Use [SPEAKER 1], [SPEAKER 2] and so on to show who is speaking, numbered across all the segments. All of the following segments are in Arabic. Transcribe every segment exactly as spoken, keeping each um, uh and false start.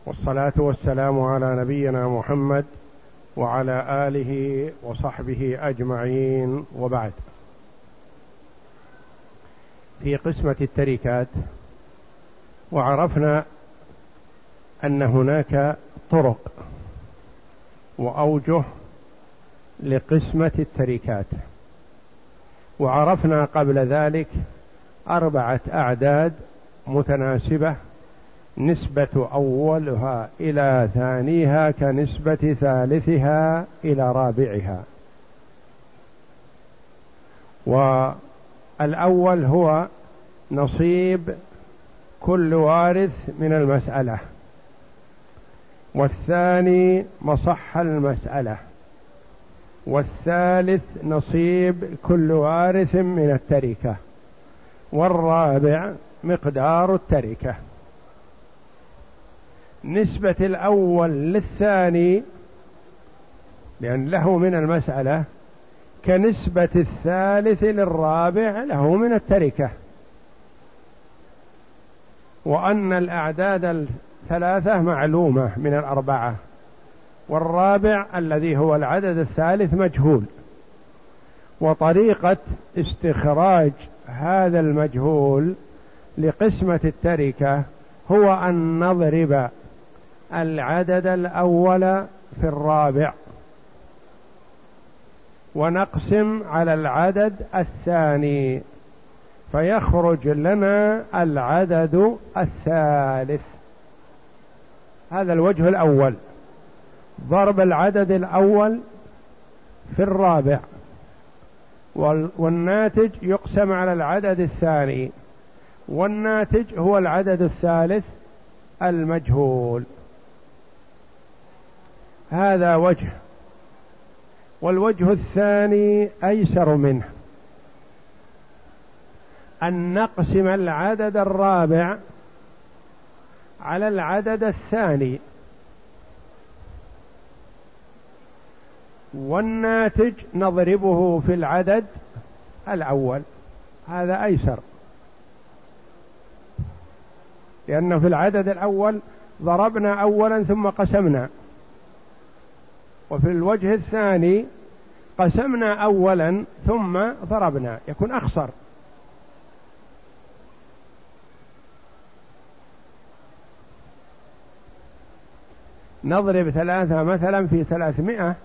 [SPEAKER 1] والصلاة والسلام على نبينا محمد وعلى آله وصحبه أجمعين، وبعد. في قسمة التركات، وعرفنا أن هناك طرق وأوجه لقسمة التركات، وعرفنا قبل ذلك أربعة أعداد متناسبة نسبة أولها إلى ثانيها كنسبة ثالثها إلى رابعها. والأول هو نصيب كل وارث من المسألة، والثاني مصح المسألة، والثالث نصيب كل وارث من التركة، والرابع مقدار التركة. نسبة الأول للثاني لأن له من المسألة كنسبة الثالث للرابع له من التركة، وأن الأعداد الثلاثة معلومة من الأربعة، والرابع الذي هو العدد الثالث مجهول. وطريقة استخراج هذا المجهول لقسمة التركة هو أن نضرب العدد الأول في الرابع ونقسم على العدد الثاني فيخرج لنا العدد الثالث. هذا الوجه الأول، ضرب العدد الأول في الرابع، والناتج يقسم على العدد الثاني، والناتج هو العدد الثالث المجهول. هذا وجه. والوجه الثاني أيسر منه، أن نقسم العدد الرابع على العدد الثاني، والناتج نضربه في العدد الأول. هذا أيسر، لأنه في العدد الأول ضربنا أولا ثم قسمنا، وفي الوجه الثاني قسمنا أولا ثم ضربنا، يكون أخسر. نضرب ثلاثة مثلا في ثلاثمائة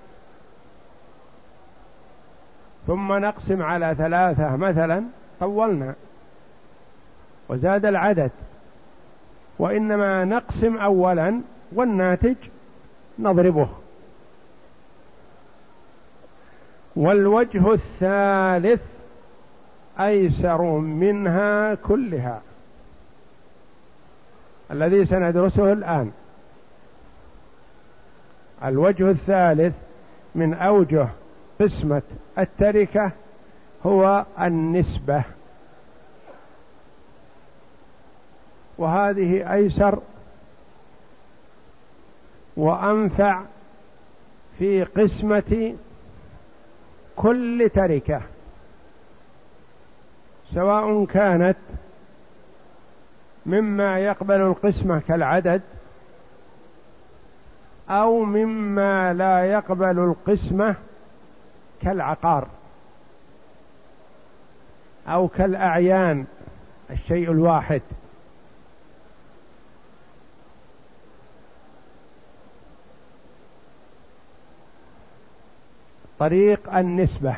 [SPEAKER 1] ثم نقسم على ثلاثة مثلا، طولنا وزاد العدد، وإنما نقسم أولا والناتج نضربه. والوجه الثالث أيسر منها كلها، الذي سندرسه الآن. الوجه الثالث من أوجه قسمة التركة هو النسبة، وهذه أيسر وأنفع في قسمة كل تركة، سواء كانت مما يقبل القسمة كالعدد أو مما لا يقبل القسمة كالعقار أو كالأعيان، الشيء الواحد. طريق النسبة،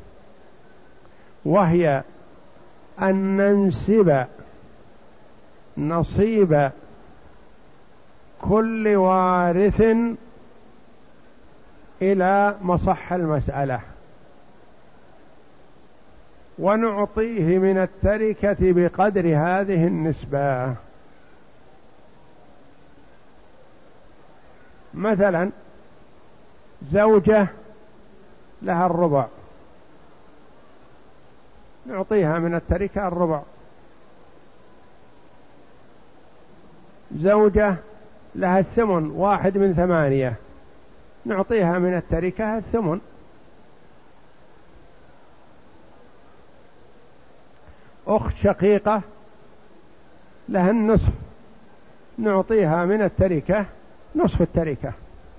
[SPEAKER 1] وهي أن ننسب نصيب كل وارث إلى مصح المسألة، ونعطيه من التركة بقدر هذه النسبة. مثلا زوجة لها الربع، نعطيها من التركة الربع. زوجة لها الثمن، واحد من ثمانية، نعطيها من التركة الثمن. أخت شقيقة لها النصف، نعطيها من التركة نصف التركة،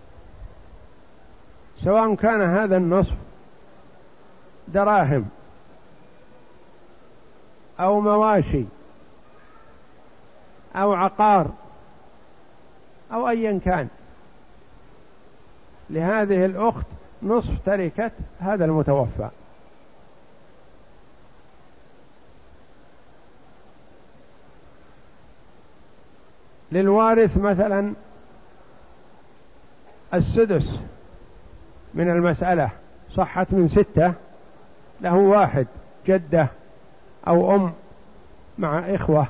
[SPEAKER 1] سواء كان هذا النصف دراهم أو مواشي أو عقار أو أيا كان، لهذه الأخت نصف تركة هذا المتوفى. للوارث مثلا السدس من المسألة، صحت من ستة، له واحد جدة أو أم مع إخوة،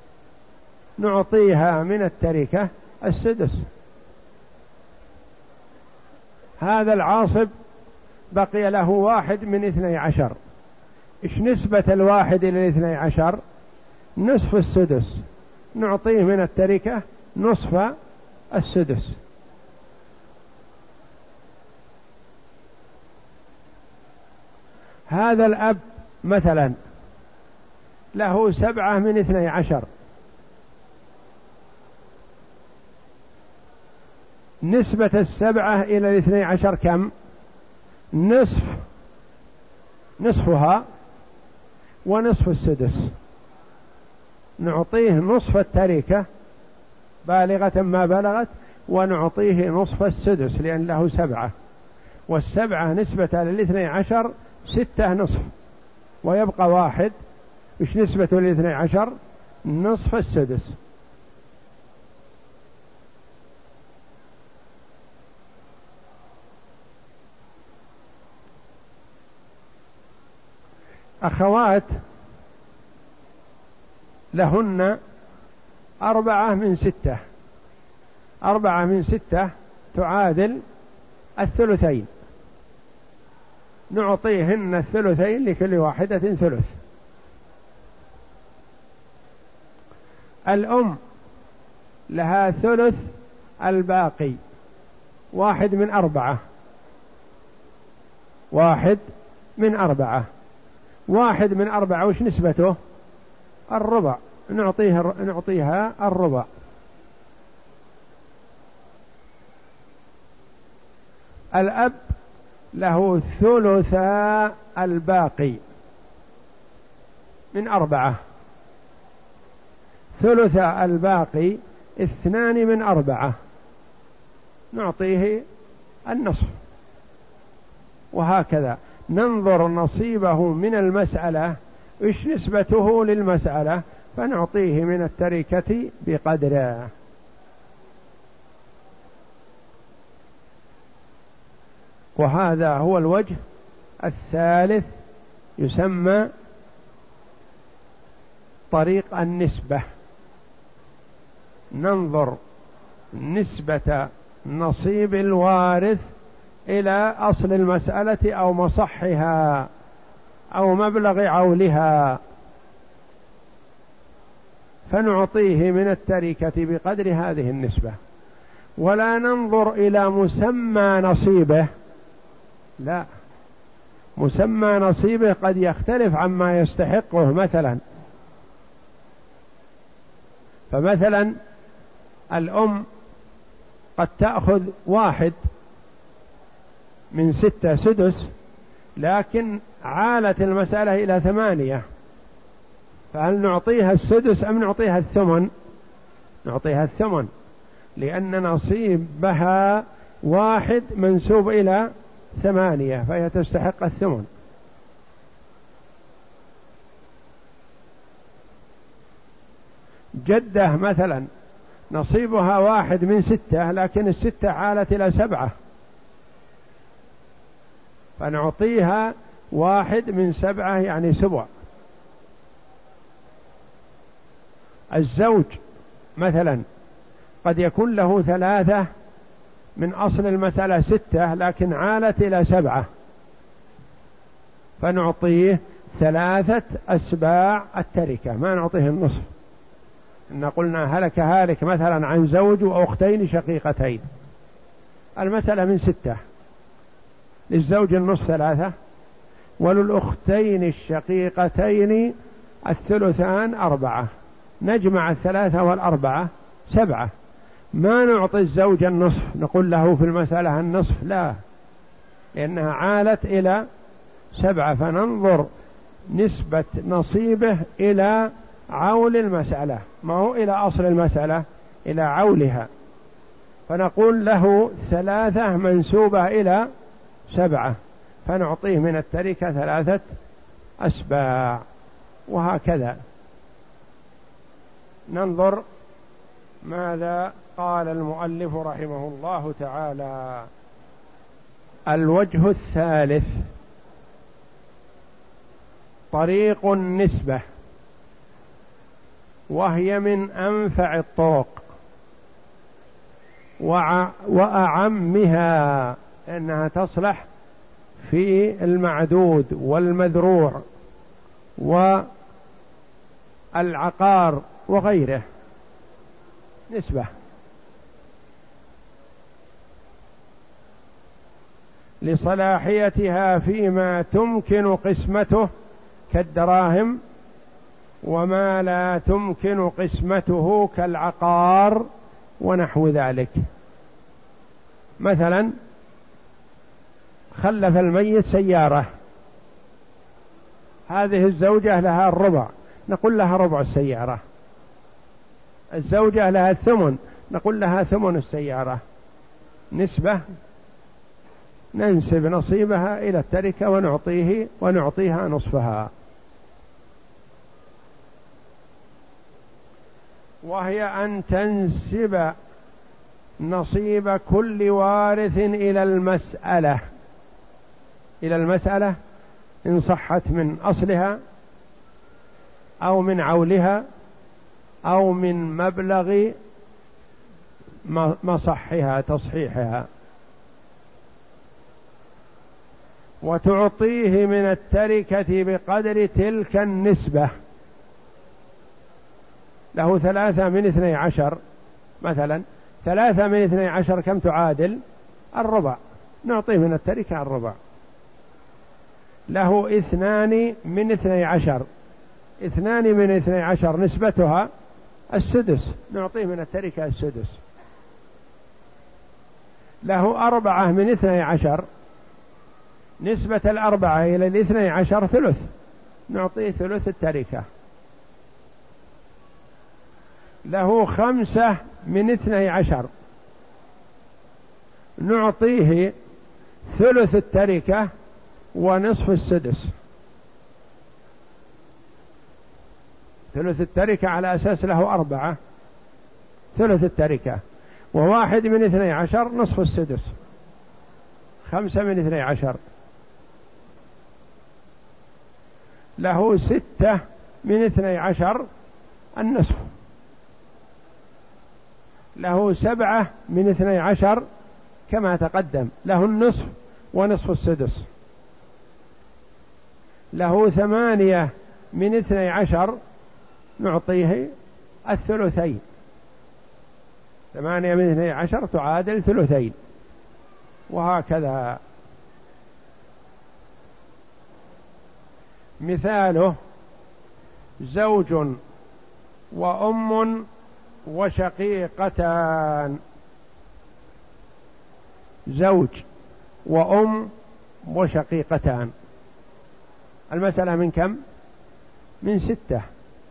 [SPEAKER 1] نعطيها من التركة السدس. هذا العاصب بقي له واحد من اثني عشر، إيش نسبة الواحد إلى الاثني عشر؟ نصف السدس، نعطيه من التركة نصف السدس. هذا الأب مثلا له سبعة من اثني عشر، نسبة السبعة إلى الاثني عشر كم؟ نصف، نصفها ونصف السدس، نعطيه نصف التركة بالغة ما بلغت، ونعطيه نصف السدس لأن له سبعة، والسبعة نسبة للاثني عشر ستة نصف، ويبقى واحد، إيش نسبة للاثني عشر؟ نصف السدس. أخوات لهن أربعة من ستة، أربعة من ستة تعادل الثلثين، نعطيهن الثلثين لكل واحدة ثلث. الأم لها ثلث الباقي، واحد من أربعة، واحد من أربعة، واحد من أربعة وش نسبته؟ الربع، نعطيه نعطيها الربع. الأب له ثلثا الباقي من أربعة، ثلثا الباقي اثنان من أربعة، نعطيه النصف. وهكذا ننظر نصيبه من المسألة إيش نسبته للمسألة، فنعطيه من التركة بقدره. وهذا هو الوجه الثالث، يسمى طريق النسبة. ننظر نسبة نصيب الوارث إلى أصل المسألة أو مصحها أو مبلغ عولها، فنعطيه من التركة بقدر هذه النسبة، ولا ننظر إلى مسمى نصيبه، لا، مسمى نصيبه قد يختلف عما يستحقه. مثلا فمثلا الأم قد تأخذ واحد من ستة سدس، لكن عالت المسألة إلى ثمانية، فهل نعطيها السدس أم نعطيها الثمن؟ نعطيها الثمن، لأن نصيبها واحد منسوب إلى ثمانية، فهي تستحق الثمن. جدة مثلا نصيبها واحد من ستة، لكن الستة عالت إلى سبعة، فنعطيها واحد من سبعة يعني سبع. الزوج مثلا قد يكون له ثلاثة من أصل المسألة ستة، لكن عالت إلى سبعة، فنعطيه ثلاثة أسباع التركة، ما نعطيه النصف. إن قلنا هلك هالك مثلا عن زوج وأختين شقيقتين، المسألة من ستة، للزوج النصف ثلاثة، وللأختين الشقيقتين الثلثان أربعة، نجمع الثلاثة والأربعة سبعة. ما نعطي الزوج النصف نقول له في المسألة النصف، لا، لأنها عالت إلى سبعة، فننظر نسبة نصيبه إلى عول المسألة، ما هو إلى أصل المسألة، إلى عولها، فنقول له ثلاثة منسوبة إلى سبعة، فنعطيه من التركة ثلاثة أسباع، وهكذا. ننظر ماذا قال المؤلف رحمه الله تعالى. الوجه الثالث طريق النسبة، وهي من أنفع الطرق وأعمها، لأنها تصلح في المعدود والمذروع والعقار وغيره. نسبة لصلاحيتها فيما تمكن قسمته كالدراهم، وما لا تمكن قسمته كالعقار ونحو ذلك. مثلا خلف الميت سيارة، هذه الزوجة لها الربع، نقول لها ربع السيارة. الزوجة لها الثمن، نقول لها ثمن السيارة. نسبة، ننسب نصيبها إلى التركة ونعطيه ونعطيها نصفها. وهي أن تنسب نصيب كل وارث إلى المسألة، إلى المسألة إن صحت من أصلها أو من عولها أو من مبلغ مصحها تصحيحها، وتعطيه من التركة بقدر تلك النسبة. له ثلاثة من اثني عشر مثلا، ثلاثة من اثني عشر كم تعادل؟ الربع، نعطيه من التركة الربع. له اثنان من اثني عشر، اثنان من اثني عشر نسبتها السدس، نعطيه من التركة السدس. له أربعة من اثني عشر، نسبة الأربعة إلى الاثني عشر ثلث، نعطيه ثلث التركة. له خمسة من اثني عشر، نعطيه ثلث التركة ونصف السدس. ثلث التركة على أساس له أربعة، ثلث التركة، وواحد من اثني عشر نصف السدس، خمسة من اثني عشر. له ستة من اثني عشر النصف. له سبعة من اثني عشر كما تقدم، له النصف ونصف السدس. له ثمانية من اثني عشر، نعطيه الثلثين، ثمانية من اثني عشر تعادل ثلثين، وهكذا. مثاله زوج وأم وشقيقتان. زوج وأم وشقيقتان، المسألة من كم؟ من ستة،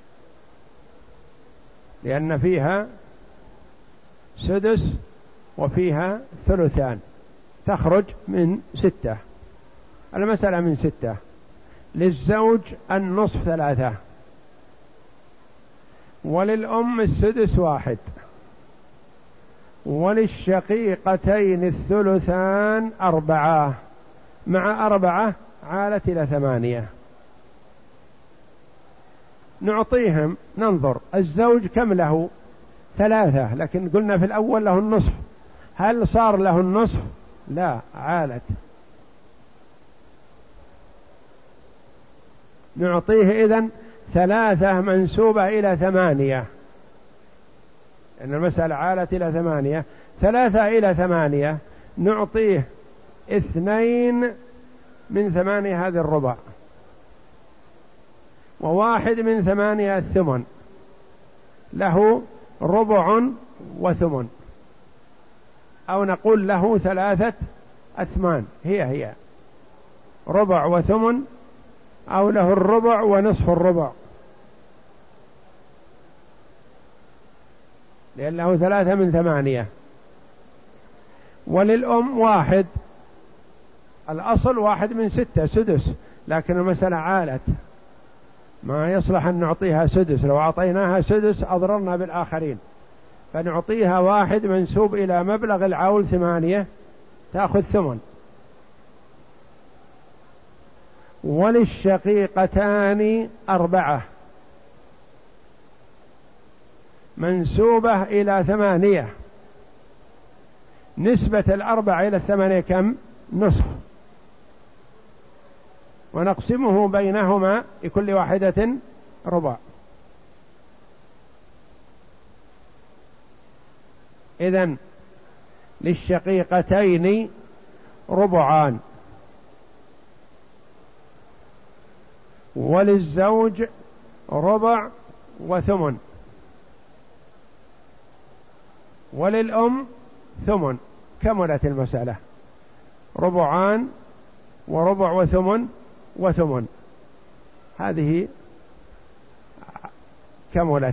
[SPEAKER 1] لأن فيها سدس وفيها ثلثان، تخرج من ستة. المسألة من ستة. للزوج النصف ثلاثة، وللأم السدس واحد، وللشقيقتين الثلثان أربعة، مع أربعة عالت إلى ثمانية. نعطيهم، ننظر الزوج كم له؟ ثلاثة، لكن قلنا في الأول له النصف، هل صار له النصف؟ لا، عالت. نعطيه إذن ثلاثة منسوبة إلى ثمانية، لأن المسألة عالت إلى ثمانية. ثلاثة إلى ثمانية، نعطيه اثنين من ثمانية، هذه الربع، وواحد من ثمانية الثمن، له ربع وثمن، أو نقول له ثلاثة أثمان، هي هي ربع وثمن، أو له الربع ونصف الربع، لأنه ثلاثة من ثمانية. وللأم واحد، الأصل واحد من ستة سدس، لكن المسألة عالت، ما يصلح أن نعطيها سدس، لو أعطيناها سدس أضررنا بالآخرين، فنعطيها واحد منسوب إلى مبلغ العول ثمانية، تأخذ ثمن. وللشقيقتان أربعة منسوبة إلى ثمانية، نسبة الأربعة إلى الثمانية كم؟ نصف، ونقسمه بينهما لكل واحدة ربع. إذن للشقيقتين ربعان، وللزوج ربع وثمن، وللأم ثمن. كملت المسألة، ربعان وربع وثمن وثمن، هذه كملت.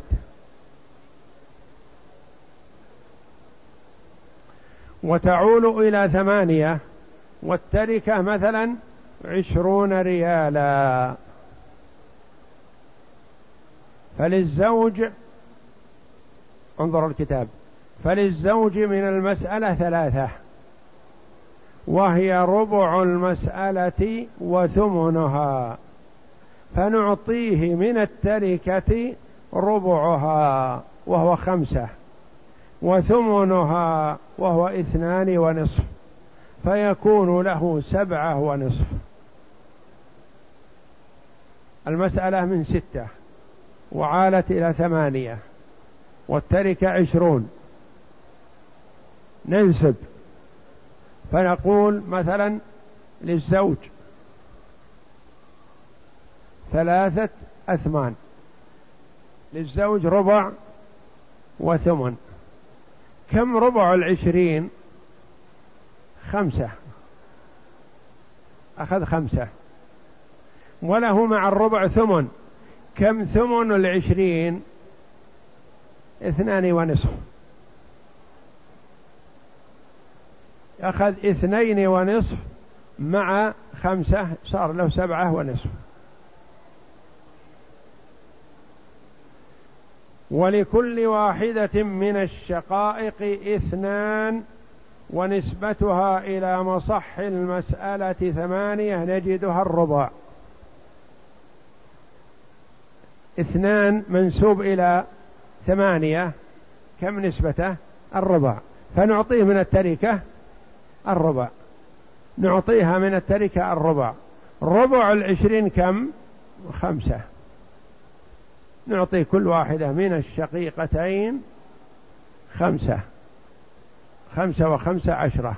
[SPEAKER 1] وتعول إلى ثمانية، والتركة مثلا عشرون ريالا، فللزوج، انظروا الكتاب، فللزوج من المسألة ثلاثة، وهي ربع المسألة وثمنها، فنعطيه من التركة ربعها وهو خمسة، وثمنها وهو اثنان ونصف، فيكون له سبعة ونصف. المسألة من ستة وعالت إلى ثمانية، والتركة عشرون، ننسب فنقول مثلا للزوج ثلاثة أثمان، للزوج ربع وثمن. كم ربع العشرين؟ خمسة، أخذ خمسة، وله مع الربع ثمن. كم ثمن العشرين؟ اثنان ونصف، أخذ اثنين ونصف مع خمسة، صار له سبعة ونصف. ولكل واحدة من الشقائق اثنان، ونسبتها إلى مصح المسألة ثمانية، نجدها الربع. اثنان منسوب إلى ثمانية، كم نسبته؟ الربع، فنعطيه من التركة الربع، نعطيها من التركة الربع. ربع العشرين كم؟ خمسة، نعطي كل واحدة من الشقيقتين خمسة، خمسة وخمسة عشرة،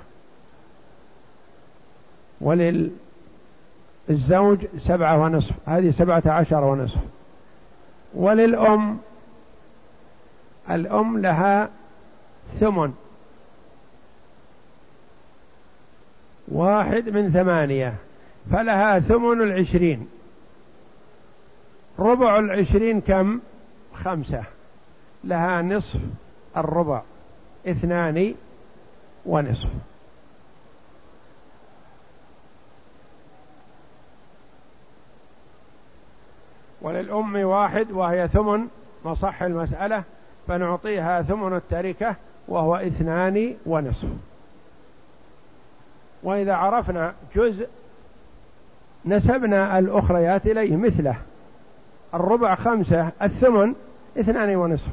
[SPEAKER 1] وللزوج سبعة ونصف، هذه سبعة عشر ونصف. وللأم، الأم لها ثمن، واحد من ثمانية، فلها ثمن العشرين. ربع العشرين كم؟ خمسة، لها نصف الربع، اثنان ونصف. وللأم واحد، وهي ثمن مصح المسألة، فنعطيها ثمن التركة وهو اثنان ونصف. وإذا عرفنا جزء نسبنا الأخريات إليه مثله، الربع خمسة، الثمن اثنان ونصف،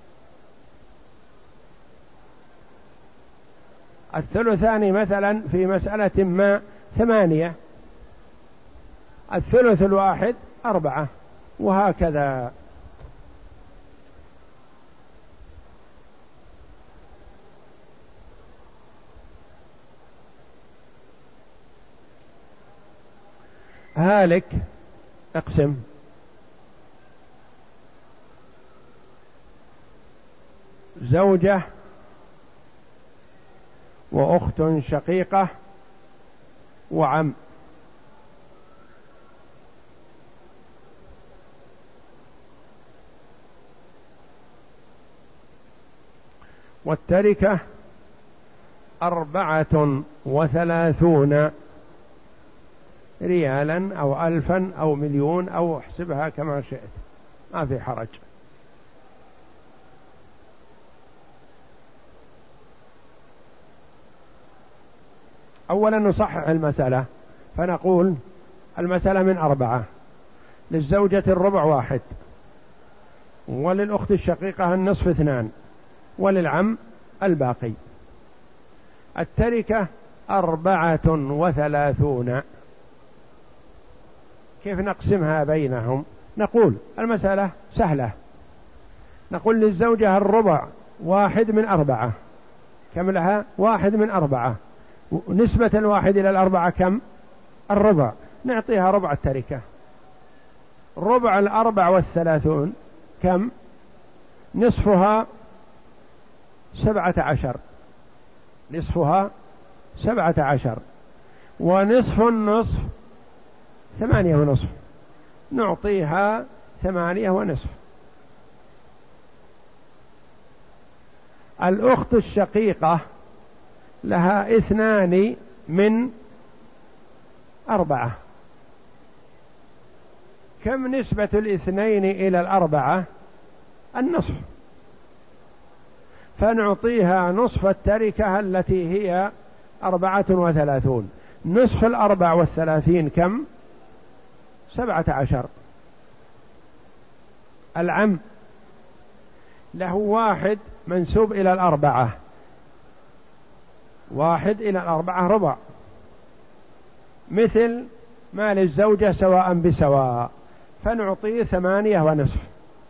[SPEAKER 1] الثلثان مثلا في مسألة ما ثمانية، الثلث الواحد أربعة، وهكذا. هالك اقسم. زوجة وأخت شقيقة وعم. والتركة أربعة وثلاثون ريالا أو ألفا أو مليون أو احسبها كما شئت، ما في حرج. أولا نصحح المسألة فنقول المسألة من أربعة: للزوجة الربع واحد، وللأخت الشقيقة النصف اثنان، وللعم الباقي. التركة أربعة وثلاثون، كيف نقسمها بينهم؟ نقول المسألة سهلة، نقول للزوجة الربع واحد من أربعة، كم لها؟ واحد من أربعة، نسبة الواحد إلى الأربعة كم؟ الربع، نعطيها ربع التركة. ربع الأربع والثلاثون كم؟ نصفها سبعة عشر، نصفها سبعة عشر، ونصف النصف ثمانية ونصف، نعطيها ثمانية ونصف. الأخت الشقيقة لها اثنان من أربعة، كم نسبة الاثنين إلى الأربعة؟ النصف، فنعطيها نصف التركة التي هي أربعة وثلاثون. نصف الأربع والثلاثين كم؟ سبعة عشر. العم له واحد منسوب إلى الأربعة، واحد إلى الأربعة ربع، مثل ما للزوجة سواء بسواء، فنعطيه ثمانية ونصف.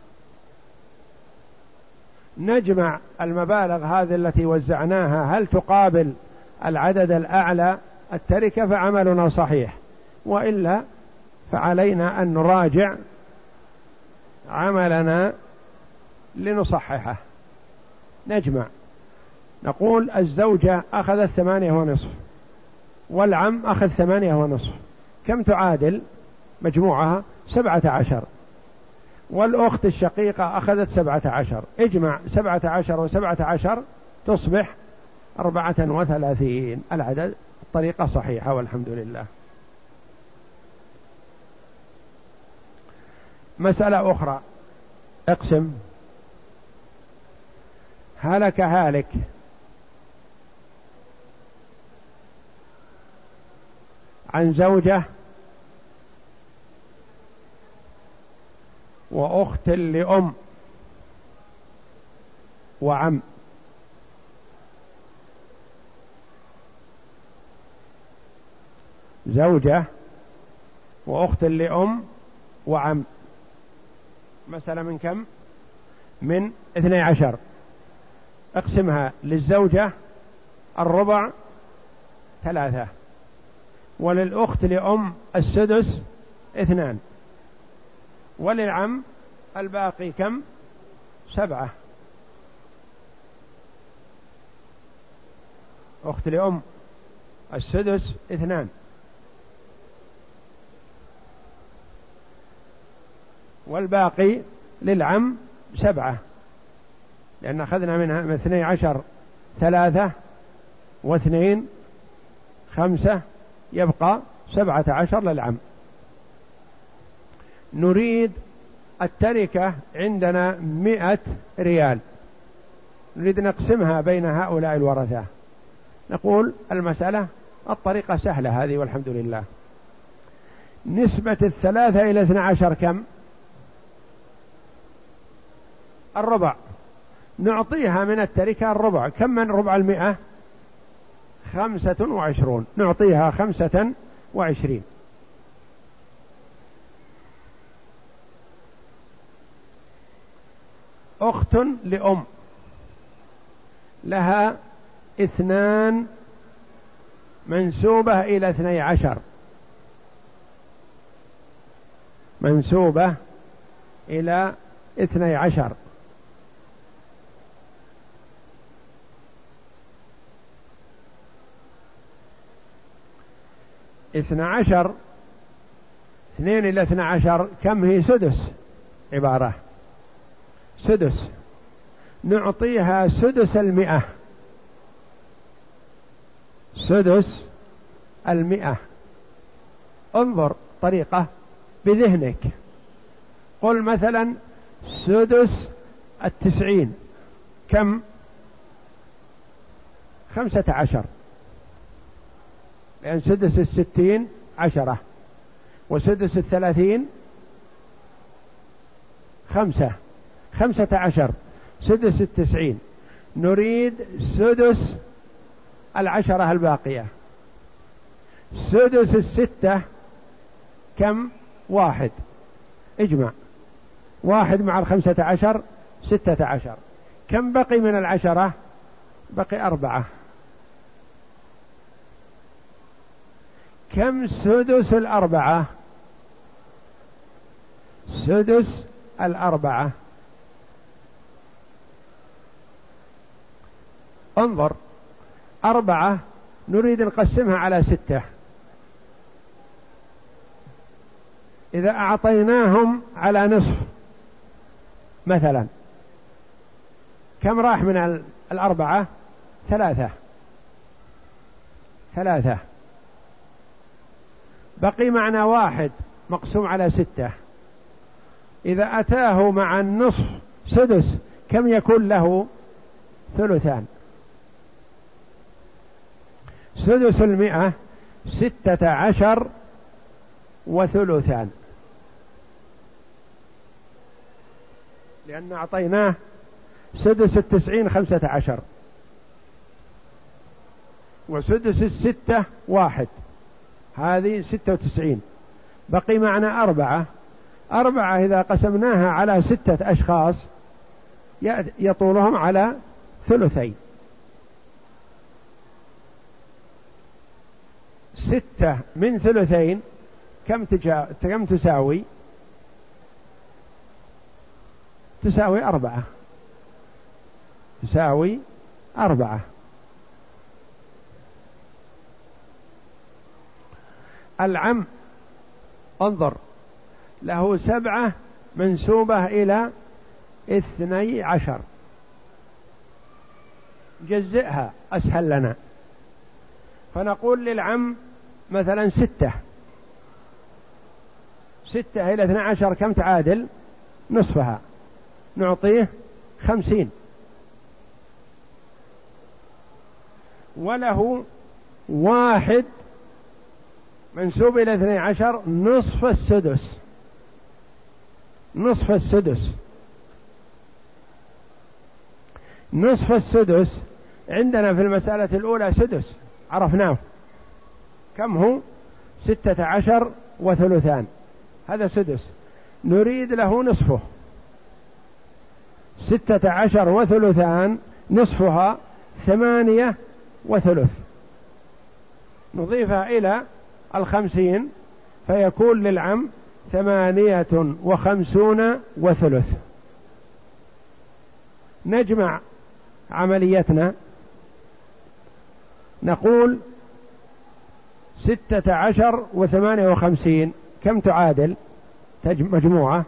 [SPEAKER 1] نجمع المبالغ هذه التي وزعناها، هل تقابل العدد الأعلى التركة فعملنا صحيح، وإلا فعلينا أن نراجع عملنا لنصححه. نجمع، نقول الزوجة أخذت ثمانية ونصف والعم أخذ ثمانية ونصف، كم تعادل مجموعها؟ سبعة عشر. والأخت الشقيقة أخذت سبعة عشر، اجمع سبعة عشر وسبعة عشر تصبح أربعة وثلاثين. العدد الطريقة صحيحة والحمد لله. مسألة أخرى: اقسم. هلك هالك عن زوجة وأخت لأم وعم. زوجة وأخت لأم وعم، مسألة من كم؟ من اثني عشر. اقسمها: للزوجة الربع ثلاثة، وللأخت لأم السدس اثنان، وللعم الباقي كم؟ سبعة. أخت لأم السدس اثنان، والباقي للعم سبعة، لأن أخذنا منها من اثني عشر ثلاثة واثنين خمسة، يبقى سبعة عشر للعم. نريد التركة عندنا مئة ريال، نريد نقسمها بين هؤلاء الورثة. نقول المسألة الطريقة سهلة هذه والحمد لله. نسبة الثلاثة إلى اثنى عشر كم؟ الربع، نعطيها من التركة الربع. كم من ربع المئة؟ خمسة وعشرون، نعطيها خمسة وعشرين. أخت لأم لها اثنان منسوبة إلى اثني عشر، منسوبة إلى اثني عشر، اثنى عشر، اثنين إلى اثنى عشر كم هي؟ سدس، عبارة سدس، نعطيها سدس المئة، سدس المئة. انظر طريقة بذهنك، قل مثلا سدس التسعين كم؟ خمسة عشر، لأن سدس الستين عشرة، وسدس الثلاثين خمسة، خمسة عشر. سدس التسعين نريد سدس العشرة الباقية. سدس الستة كم؟ واحد، اجمع واحد مع الخمسة عشر ستة عشر. كم بقي من العشرة؟ بقي أربعة. كم سدس الأربعة؟ سدس الأربعة، انظر، أربعة نريد نقسمها على ستة، إذا أعطيناهم على نصف مثلا كم راح من الأربعة؟ ثلاثة، ثلاثة. بقي معنا واحد مقسوم على ستة، إذا أتاه مع النصف سدس كم يكون له؟ ثلثان. سدس المئة ستة عشر وثلثان، لأن أعطيناه سدس التسعين خمسة عشر، وسدس الستة واحد، هذه ستة وتسعين. بقي معنا أربعة، أربعة إذا قسمناها على ستة أشخاص يطولهم على ثلثين. ستة من ثلثين كم تجا... كم تساوي؟ تساوي أربعة، تساوي أربعة. العم انظر، له سبعة منسوبة إلى اثني عشر، جزئها أسهل لنا، فنقول للعم مثلا ستة، ستة إلى اثني عشر كم تعادل؟ نصفها، نعطيه خمسين. وله واحد منسوب إلى اثني عشر نصف السدس، نصف السدس، نصف السدس عندنا في المسألة الأولى سدس عرفناه كم هو؟ ستة عشر وثلثان، هذا سدس، نريد له نصفه. ستة عشر وثلثان نصفها ثمانية وثلث، نضيفها إلى الخمسين فيكون للعم ثمانية وخمسون وثلث. نجمع عمليتنا، نقول ستة عشر وثمانية وخمسين كم تعادل؟ مجموعة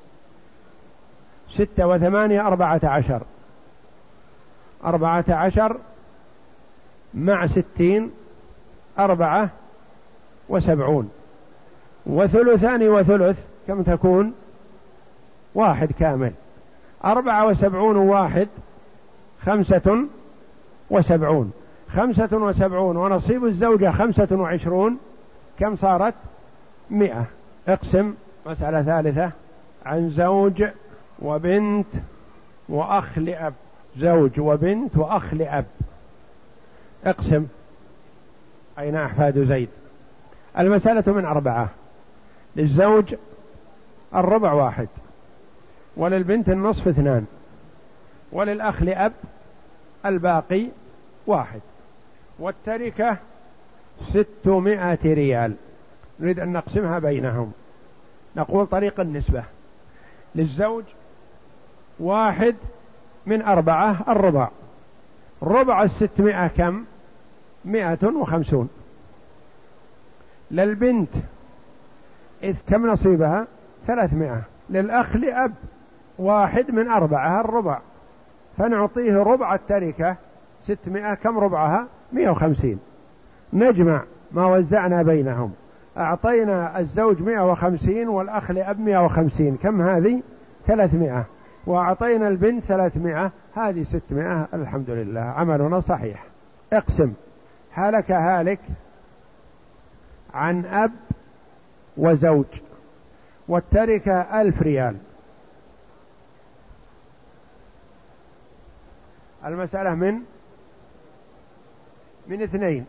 [SPEAKER 1] ستة وثمانية أربعة عشر، أربعة عشر مع ستين أربعة وسبعون، وثلثان وثلث كم تكون؟ واحد كامل. أربعة وسبعون واحد خمسة وسبعون، خمسة وسبعون ونصيب الزوجة خمسة وعشرون كم صارت؟ مئة. اقسم مسألة ثالثة عن زوج وبنت وأخ لأب، زوج وبنت وأخ لأب، اقسم. أين أحفاد زيد؟ المسألة من أربعة، للزوج الربع واحد، وللبنت النصف اثنان، وللأخ لأب الباقي واحد، والتركة ستمائة ريال. نريد أن نقسمها بينهم. نقول طريق النسبة، للزوج واحد من أربعة الربع، ربع الستمائة كم؟ مائة وخمسون. للبنت إذ كم نصيبها؟ ثلاثمائة. للأخ لأب واحد من أربعة الربع، فنعطيه ربع التركة ستمائة. كم ربعها؟ مئة وخمسين. نجمع ما وزعنا بينهم، أعطينا الزوج مئة وخمسين والأخ لأب مئة وخمسين، كم هذه؟ ثلاثمائة. وأعطينا البنت ثلاثمائة، هذه ستمائة. الحمد لله عملنا صحيح. اقسم. هلك هالك عن أب وزوج والتركة ألف ريال. المسألة من من اثنين.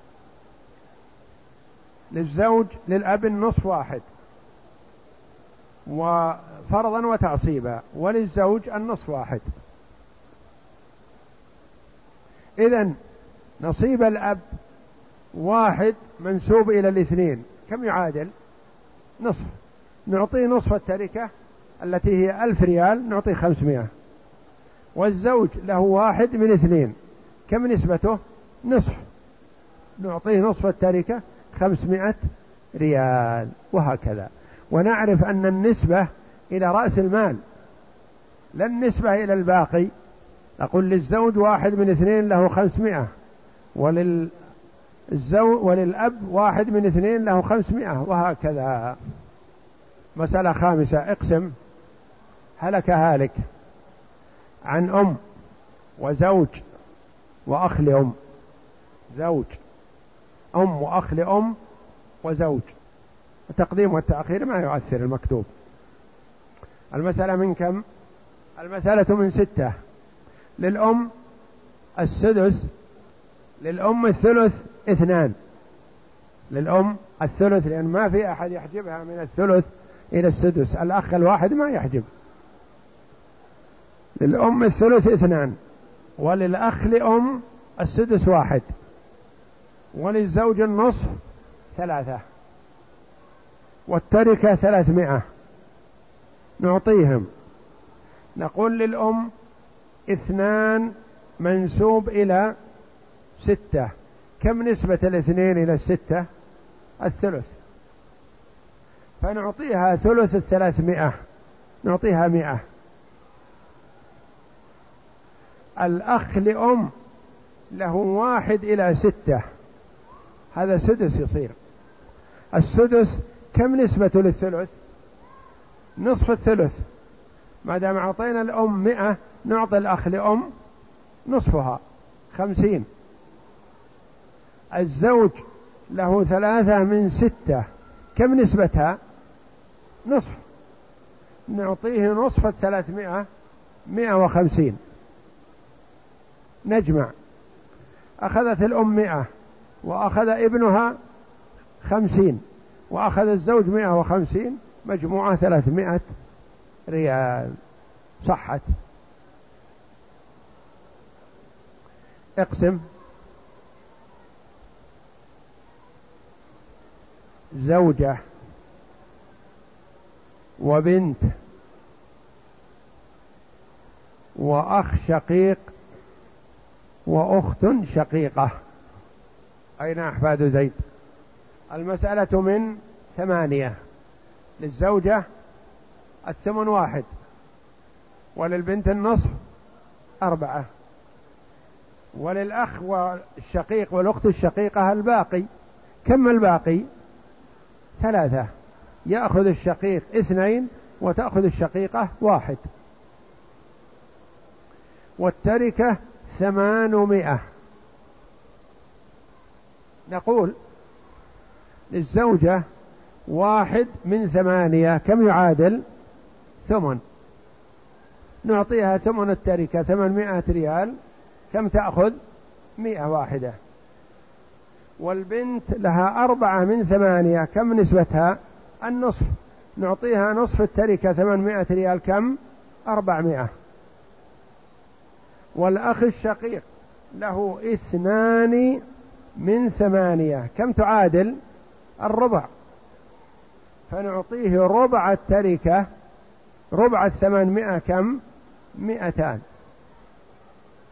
[SPEAKER 1] للزوج للأب النصف واحد وفرضا وتعصيبا، وللزوج النصف واحد. إذن نصيب الأب واحد منسوب إلى الاثنين، كم يعادل؟ نصف. نعطيه نصف التركة التي هي ألف ريال، نعطيه خمسمائة. والزوج له واحد من اثنين، كم نسبته؟ نصف. نعطيه نصف التركة خمسمائة ريال، وهكذا. ونعرف أن النسبة إلى رأس المال لا النسبة إلى الباقي. أقول للزوج واحد من اثنين له خمسمائة، وللزوج وللأب واحد من اثنين له خمسمائة، وهكذا. مسألة خامسة. اقسم. هلك هالك عن أم وزوج وأخ لأم. زوج، أم وأخ لأم وزوج. التقديم والتأخير ما يؤثر المكتوب. المسألة من كم؟ المسألة من ستة. للأم السدس، للأم الثلث اثنان. للأم الثلث، لأن ما في أحد يحجبها من الثلث إلى السدس، الأخ الواحد ما يحجب. للأم الثلث اثنان، وللأخ لأم السدس واحد، وللزوج النصف ثلاثة، والتركة ثلاثمائة. نعطيهم. نقول للأم اثنان منسوب إلى ستة، كم نسبة الاثنين إلى الستة؟ الثلث. فنعطيها ثلث الثلاثمائة، نعطيها مئة. الأخ لأم له واحد إلى ستة، هذا سدس يصير. السدس كم نسبة للثلث؟ نصف الثلث. ما دام أعطينا الأم مئة، نعطي الأخ لأم نصفها خمسين. الزوج له ثلاثة من ستة، كم نسبتها؟ نصف. نعطيه نصف الثلاثمائة، مئة وخمسين. نجمع. أخذت الأم مئة، وأخذ ابنها خمسين، وأخذ الزوج مئة وخمسين، مجموعة ثلاثمائة ريال. صحت. اقسم. زوجة وبنت وأخ شقيق وأخت شقيقة. أين أحفاد زيد؟ المسألة من ثمانية. للزوجة الثمن واحد، وللبنت النصف أربعة، وللأخ والشقيق والأخت الشقيقة الباقي. كم الباقي؟ ثلاثة. يأخذ الشقيق اثنين وتأخذ الشقيقة واحد. والتركة ثمانمائة. نقول للزوجة واحد من ثمانية، كم يعادل؟ ثمن. نعطيها ثمن التركة ثمانمائة ريال، كم تأخذ؟ مئة واحدة. والبنت لها أربعة من ثمانية، كم نسبتها؟ النصف. نعطيها نصف التركة ثمانمائة ريال، كم؟ أربعمائة. والأخ الشقيق له اثنان من ثمانية، كم تعادل؟ الربع. فنعطيه ربع التركة، ربع الثمانمائة كم؟ مئتان.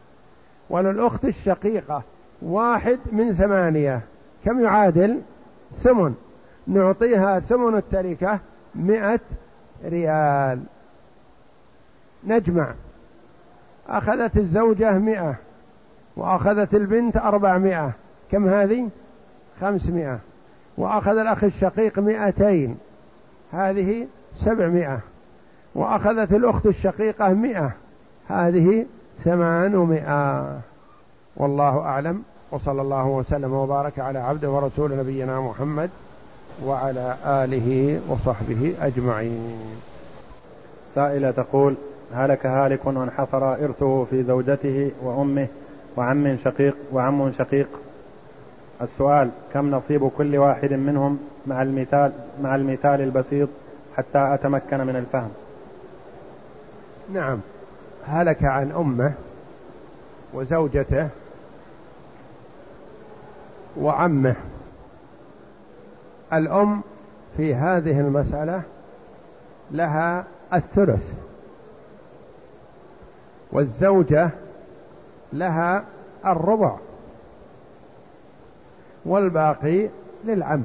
[SPEAKER 1] وللأخت الشقيقة واحد من ثمانية، كم يعادل؟ ثمن، نعطيها ثمن التركة مئة ريال. نجمع، أخذت الزوجة مئة وأخذت البنت أربعمائة، كم هذه؟ خمسمائة. وأخذ الأخ الشقيق مئتين، هذه سبعمائة. وأخذت الأخت الشقيقة مئة، هذه ثمانمائة. والله أعلم، وصلى الله وسلم وبارك على عبده ورسول نبينا محمد وعلى آله وصحبه أجمعين.
[SPEAKER 2] سائلة تقول: هلك هالك وانحصر إرثه في زوجته وأمه وعم شقيق وعم شقيق. السؤال: كم نصيب كل واحد منهم مع المثال, مع المثال البسيط حتى أتمكن من الفهم؟
[SPEAKER 1] نعم، هلك عن أمه وزوجته وعمه. الأم في هذه المسألة لها الثلث، والزوجة لها الربع، والباقي للعم.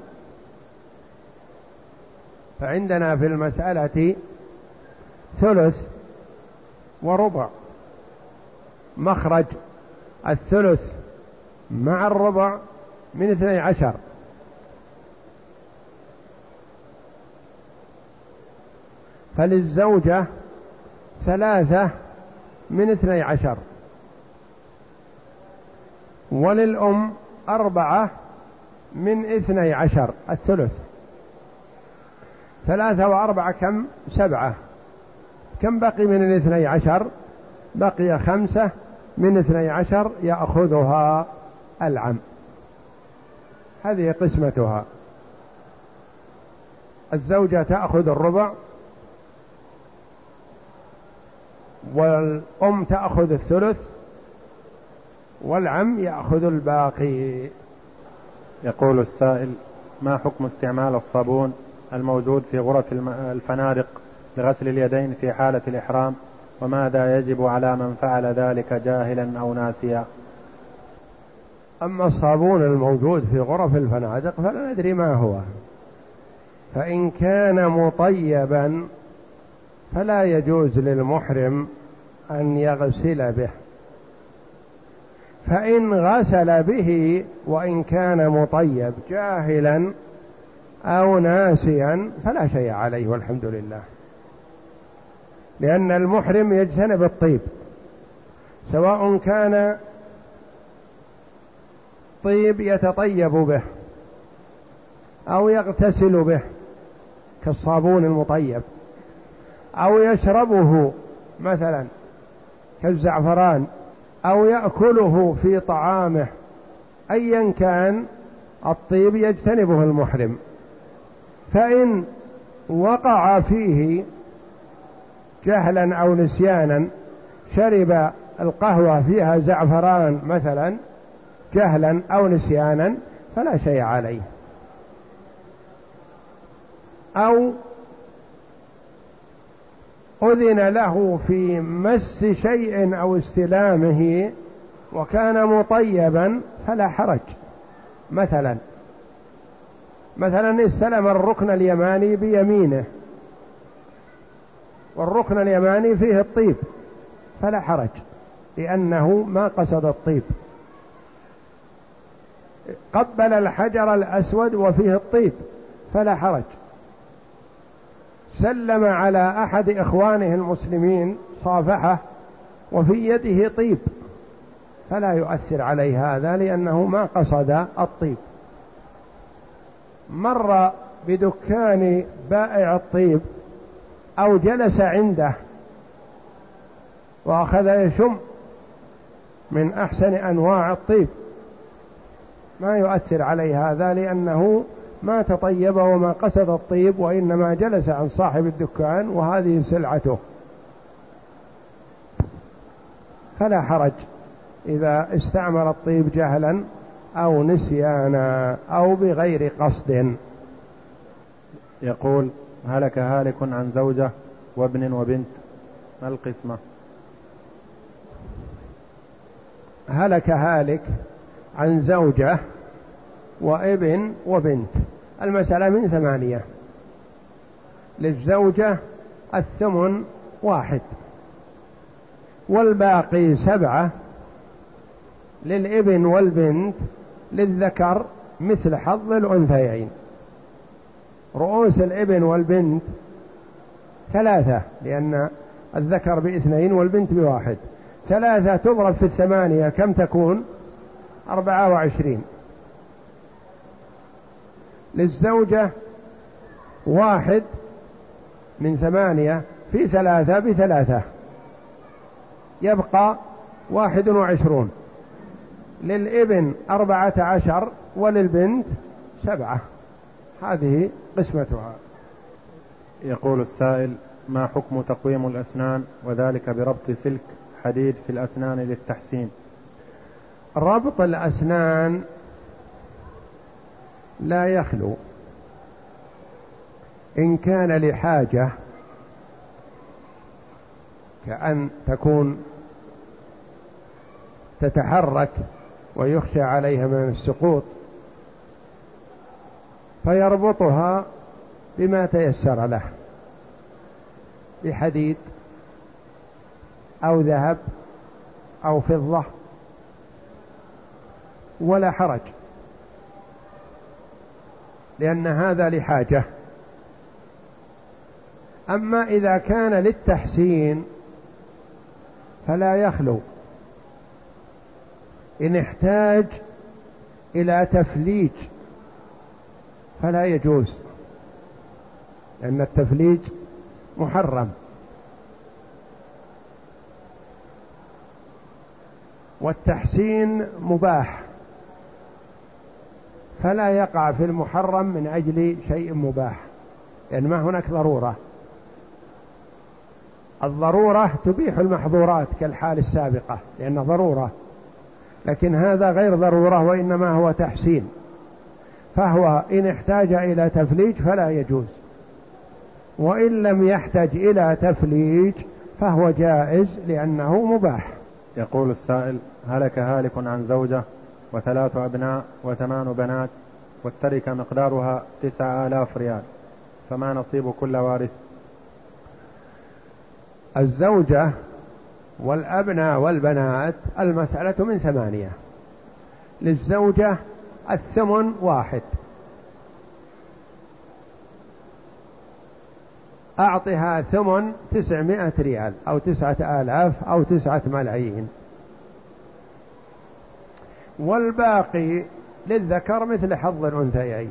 [SPEAKER 1] فعندنا في المسألة ثلث وربع، مخرج الثلث مع الربع من اثني عشر، فللزوجة ثلاثة من اثني عشر، وللأم أربعة من اثني عشر الثلث. ثلاثة وأربعة كم؟ سبعة. كم بقي من الاثني عشر؟ بقي خمسة من اثني عشر يأخذها العم. هذه قسمتها. الزوجة تأخذ الربع، والأم تأخذ الثلث، والعم يأخذ الباقي.
[SPEAKER 2] يقول السائل: ما حكم استعمال الصابون الموجود في غرف الفنادق لغسل اليدين في حالة الإحرام، وماذا يجب على من فعل ذلك جاهلا أو ناسيا؟
[SPEAKER 1] أما الصابون الموجود في غرف الفنادق فلا ندري ما هو، فإن كان مطيبا فلا يجوز للمحرم أن يغسل به، فإن غسل به وإن كان مطيب جاهلا أو ناسيا فلا شيء عليه والحمد لله، لأن المحرم يجتنب الطيب، سواء كان طيب يتطيب به أو يغتسل به كالصابون المطيب، أو يشربه مثلا كالزعفران، أو يأكله في طعامه، أيا كان الطيب يجتنبه المحرم. فإن وقع فيه جهلا أو نسيانا، شرب القهوة فيها زعفران مثلا جهلا أو نسيانا فلا شيء عليه، أو أذن له في مس شيء أو استلامه وكان مطيبا فلا حرج. مثلا مثلا استلم الركن اليماني بيمينه، والركن اليماني فيه الطيب فلا حرج، لأنه ما قصد الطيب. قبل الحجر الأسود وفيه الطيب فلا حرج. سلم على أحد إخوانه المسلمين صافحه وفي يده طيب فلا يؤثر عليه هذا، لأنه ما قصد الطيب. مر بدكان بائع الطيب أو جلس عنده وأخذ يشم من أحسن أنواع الطيب، ما يؤثر عليه هذا، لأنه ما تطيب وما قصد الطيب، وإنما جلس عن صاحب الدكان وهذه سلعته، فلا حرج إذا استعمل الطيب جهلا أو نسيانا أو بغير قصد.
[SPEAKER 2] يقول: هلك هالك عن زوجة وابن وبنت، ما القسمة؟
[SPEAKER 1] هلك هالك عن زوجة وابن وبنت، المسألة من ثمانية. للزوجة الثمن واحد، والباقي سبعة. للابن والبنت للذكر مثل حظ الأنثيين. رؤوس الابن والبنت ثلاثة، لأن الذكر باثنين والبنت بواحد. ثلاثة تضرب في الثمانية كم تكون؟ أربعة وعشرين. للزوجة واحد من ثمانية في ثلاثة بثلاثة، يبقى واحد وعشرون. للابن أربعة عشر وللبنت سبعة. هذه قسمتها.
[SPEAKER 2] يقول السائل: ما حكم تقويم الأسنان وذلك بربط سلك حديد في الأسنان للتحسين؟
[SPEAKER 1] ربط الأسنان لا يخلو إن كان لحاجة، كأن تكون تتحرك ويخشى عليها من السقوط، فيربطها بما تيسر له، بحديد أو ذهب أو فضة، ولا حرج، لأن هذا لحاجة. أما إذا كان للتحسين فلا يخلو إن احتاج إلى تفليج فلا يجوز، لأن التفليج محرم. والتحسين مباح، فلا يقع في المحرم من أجل شيء مباح، لأن ما هناك ضرورة. الضرورة تبيح المحظورات كالحال السابقة لأنه ضرورة، لكن هذا غير ضرورة وإنما هو تحسين، فهو إن احتاج إلى تفليج فلا يجوز، وإن لم يحتج إلى تفليج فهو جائز لأنه مباح.
[SPEAKER 2] يقول السائل: هلك هالك عن زوجة وثلاث أبناء وثمان بنات، والتركة مقدارها تسعة آلاف ريال، فما نصيب كل وارث؟
[SPEAKER 1] الزوجة والأبناء والبنات المسألة من ثمانية. للزوجة الثمن واحد، أعطها ثمن تسعمائة ريال أو تسعة آلاف أو تسعة ملايين. والباقي للذكر مثل حظ الأنثيين،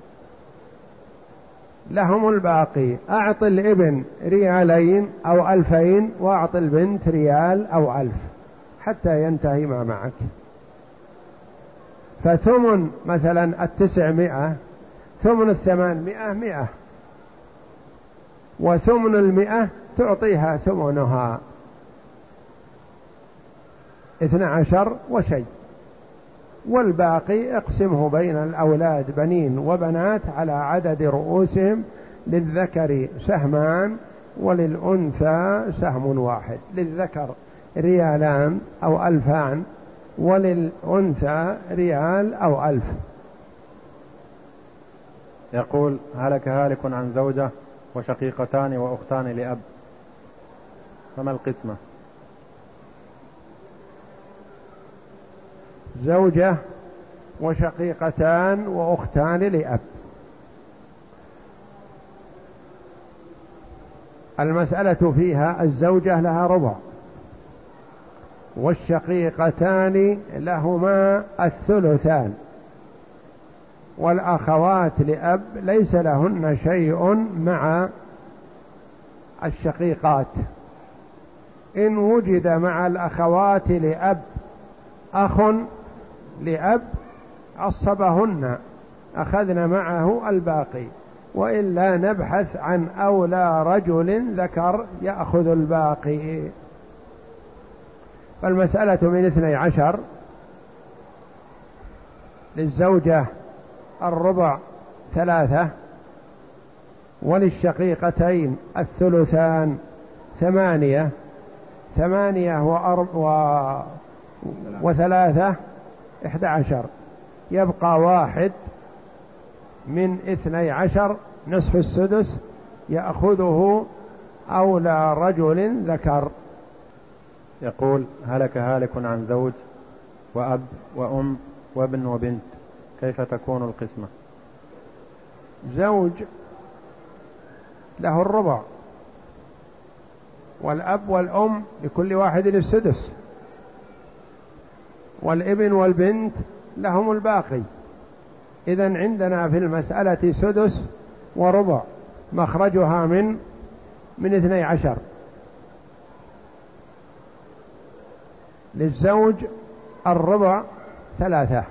[SPEAKER 1] لهم الباقي. أعط الابن ريالين أو ألفين، وأعط البنت ريال أو ألف حتى ينتهي ما معك. فثمن مثلا التسعمائة، ثمن الثمانمائة مئة، وثمن المئة تعطيها ثمنها اثنى عشر وشيء، والباقي اقسمه بين الأولاد بنين وبنات على عدد رؤوسهم. للذكر سهمان وللأنثى سهم واحد. للذكر ريالان أو ألفان، وللأنثى ريال أو ألف.
[SPEAKER 2] يقول: هلك هالك عن زوجة وشقيقتان وأختان لأب، فما القسمة؟
[SPEAKER 1] زوجة وشقيقتان وأختان لأب. المسألة فيها الزوجة لها ربع، والشقيقتان لهما الثلثان، والأخوات لأب ليس لهن شيء مع الشقيقات. إن وجد مع الأخوات لأب أخ لأب عصبهن، أخذنا معه الباقي، وإلا نبحث عن أولى رجل ذكر يأخذ الباقي. فالمسألة من اثني عشر. للزوجة الربع ثلاثة، وللشقيقتين الثلثان ثمانية، ثمانية وأرب و... وثلاثة إحدى عشر، يبقى واحد من اثني عشر نصف السدس يأخذه أولى رجل ذكر.
[SPEAKER 2] يقول: هلك هالك عن زوج وأب وأم وابن وبنت، كيف تكون القسمة؟
[SPEAKER 1] زوج له الربع، والأب والأم لكل واحد السدس، والابن والبنت لهم الباقي. إذن عندنا في المسألة سدس وربع، مخرجها من من اثني عشر. للزوج الربع ثلاثة،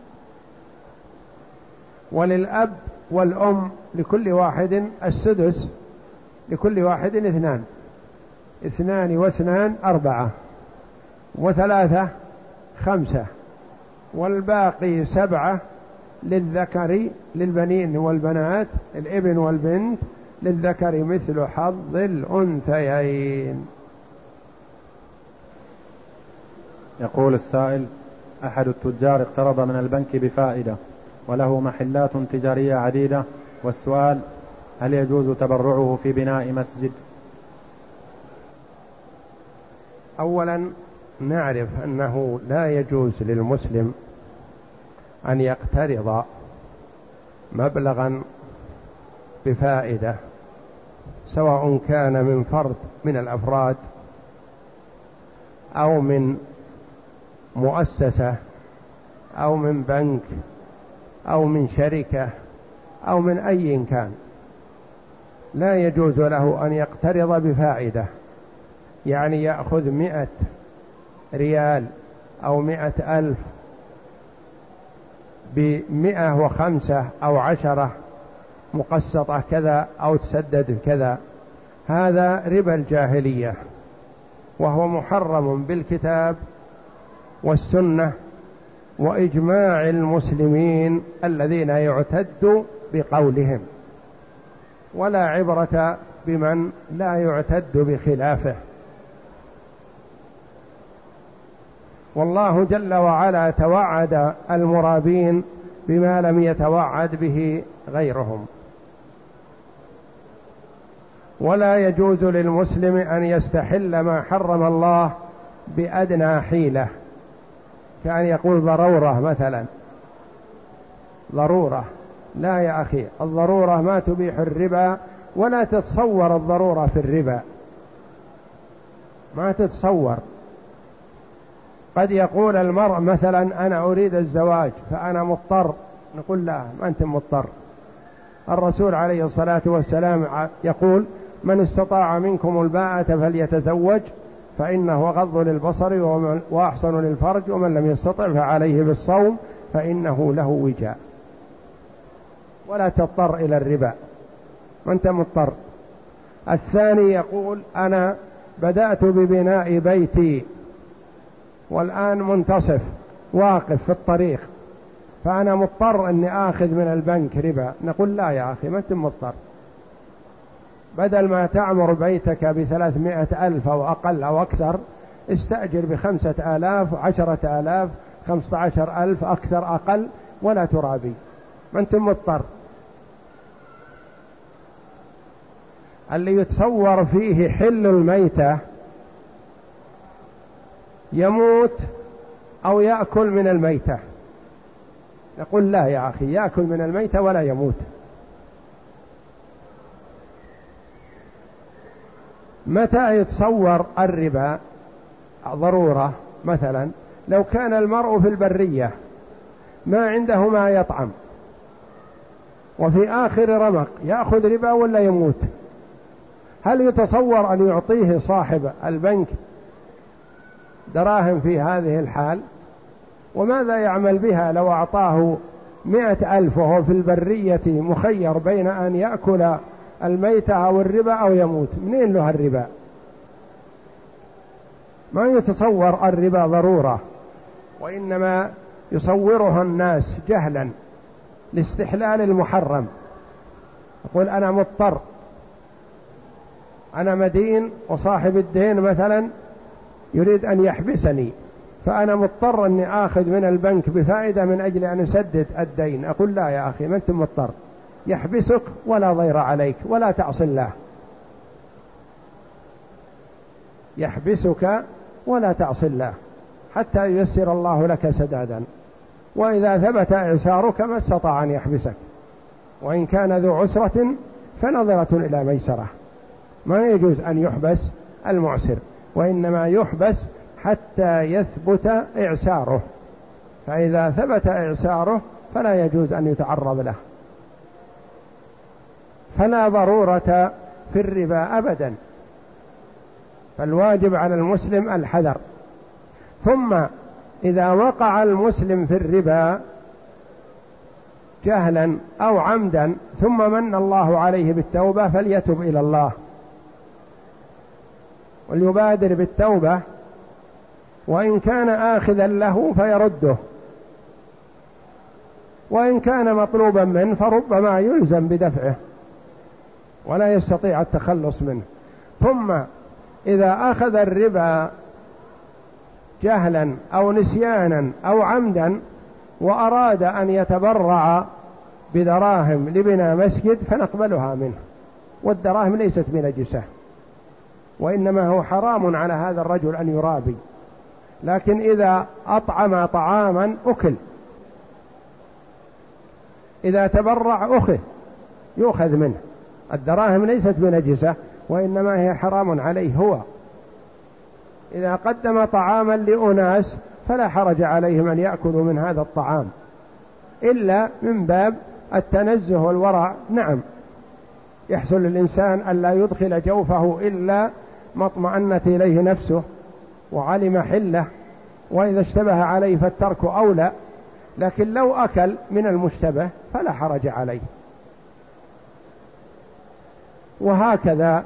[SPEAKER 1] وللأب والأم لكل واحد السدس، لكل واحد اثنان، اثنان واثنان أربعة، وثلاثة خمسة، والباقي سبعة للذكر، للبنين والبنات، الابن والبنت للذكر مثل حظ الأنثيين.
[SPEAKER 2] يقول السائل: أحد التجار اقترض من البنك بفائدة وله محلات تجارية عديدة، والسؤال: هل يجوز تبرعه في بناء مسجد؟
[SPEAKER 1] أولا نعرف أنه لا يجوز للمسلم أن يقترض مبلغا بفائدة، سواء كان من فرد من الأفراد أو من مؤسسة أو من بنك أو من شركة أو من أي كان. لا يجوز له أن يقترض بفائدة، يعني يأخذ مئة ريال أو مئة ألف بمئة وخمسة أو عشرة مقسطة كذا أو تسدد كذا، هذا ربا الجاهلية، وهو محرم بالكتاب والسنة وإجماع المسلمين الذين يعتد بقولهم، ولا عبرة بمن لا يعتد بخلافه. والله جل وعلا توعد المرابين بما لم يتوعد به غيرهم. ولا يجوز للمسلم أن يستحل ما حرم الله بأدنى حيلة، كأن يقول ضرورة مثلا، ضرورة. لا يا أخي، الضرورة ما تبيح الربا، ولا تتصور الضرورة في الربا، ما تتصور. قد يقول المرء مثلا: أنا أريد الزواج فأنا مضطر، نقول لا، ما أنت مضطر. الرسول عليه الصلاة والسلام يقول: من استطاع منكم الباءة فليتزوج فإنه غض للبصر وأحسن للفرج، ومن لم يستطع فعليه بالصوم فإنه له وجاء. ولا تضطر إلى الربا، ما أنت مضطر. الثاني يقول: أنا بدأت ببناء بيتي والآن منتصف واقف في الطريق، فأنا مضطر أني آخذ من البنك ربا. نقول لا يا أخي، ما أنت مضطر. بدل ما تعمر بيتك بثلاثمائة ألف أو أقل أو أكثر، استأجر بخمسة آلاف، عشرة آلاف، خمسة عشر ألف، أكثر أقل، ولا ترابي، ما أنت مضطر. اللي يتصور فيه حل الميتة يموت أو يأكل من الميتة، يقول لا يا أخي، يأكل من الميتة ولا يموت. متى يتصور الربا ضرورة؟ مثلا لو كان المرء في البرية ما عنده ما يطعم، وفي آخر رمق، يأخذ ربا ولا يموت؟ هل يتصور أن يعطيه صاحب البنك دراهم في هذه الحال؟ وماذا يعمل بها لو أعطاه مئة ألف وهو في البرية مخير بين أن يأكل الميتة أو الربا أو يموت؟ منين له الربا؟ ما يتصور الربا ضرورة، وإنما يصورها الناس جهلا لاستحلال المحرم. يقول أنا مضطر، أنا مدين، وصاحب الدين مثلا يريد أن يحبسني فأنا مضطر أني آخذ من البنك بفائدة من أجل أن أسدد الدين، أقول لا يا أخي ما أنت مضطر، يحبسك ولا ضير عليك ولا تعصي الله، يحبسك ولا تعصي الله حتى ييسر الله لك سدادا، وإذا ثبت إعسارك ما استطاع أن يحبسك، وإن كان ذو عسرة فنظرة إلى ميسرة. ما يجوز أن يحبس المعسر، وإنما يحبس حتى يثبت إعساره، فإذا ثبت إعساره فلا يجوز أن يتعرض له. فلا ضرورة في الربا أبدا، فالواجب على المسلم الحذر. ثم إذا وقع المسلم في الربا جهلا أو عمدا ثم من الله عليه بالتوبة فليتب إلى الله وليبادر بالتوبة، وإن كان آخذا له فيرده، وإن كان مطلوبا منه فربما يلزم بدفعه ولا يستطيع التخلص منه. ثم إذا أخذ الربا جهلا أو نسيانا أو عمدا وأراد أن يتبرع بدراهم لبناء مسجد فنقبلها منه، والدراهم ليست بنجسة، وإنما هو حرام على هذا الرجل أن يرابي، لكن إذا أطعم طعاما أكل، إذا تبرع أخذ يؤخذ منه، الدراهم ليست بنجسة وإنما هي حرام عليه هو. إذا قدم طعاما لأناس فلا حرج عليهم أن يأكلوا من هذا الطعام إلا من باب التنزه والورع. نعم يحصل للإنسان أن لا يدخل جوفه إلا ما اطمأنت إليه نفسه وعلم حله، وإذا اشتبه عليه فالترك أولى، لكن لو أكل من المشتبه فلا حرج عليه. وهكذا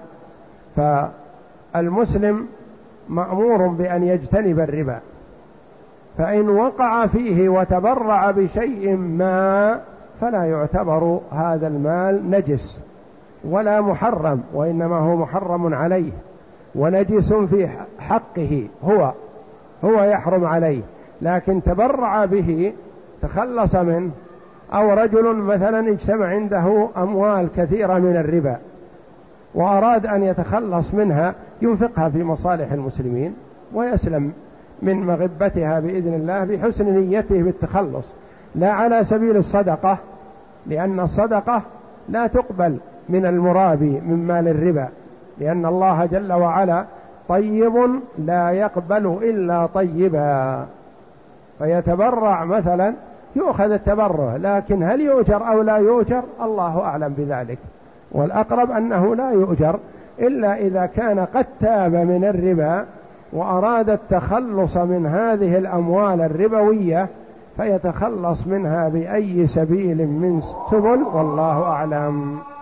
[SPEAKER 1] فالمسلم مأمور بأن يجتنب الربا، فإن وقع فيه وتبرع بشيء ما فلا يعتبر هذا المال نجس ولا محرم، وإنما هو محرم عليه ونجس في حقه، هو هو يحرم عليه، لكن تبرع به تخلص منه. أو رجل مثلا اجتمع عنده أموال كثيرة من الربا وأراد أن يتخلص منها ينفقها في مصالح المسلمين ويسلم من مغبتها بإذن الله بحسن نيته بالتخلص، لا على سبيل الصدقة، لأن الصدقة لا تقبل من المرابي من مال الربا، لأن الله جل وعلا طيب لا يقبل إلا طيبا، فيتبرع مثلا يؤخذ التبرع، لكن هل يؤجر أو لا يؤجر الله أعلم بذلك، والأقرب أنه لا يؤجر إلا إذا كان قد تاب من الربا وأراد التخلص من هذه الأموال الربوية فيتخلص منها بأي سبيل من سبل، والله أعلم.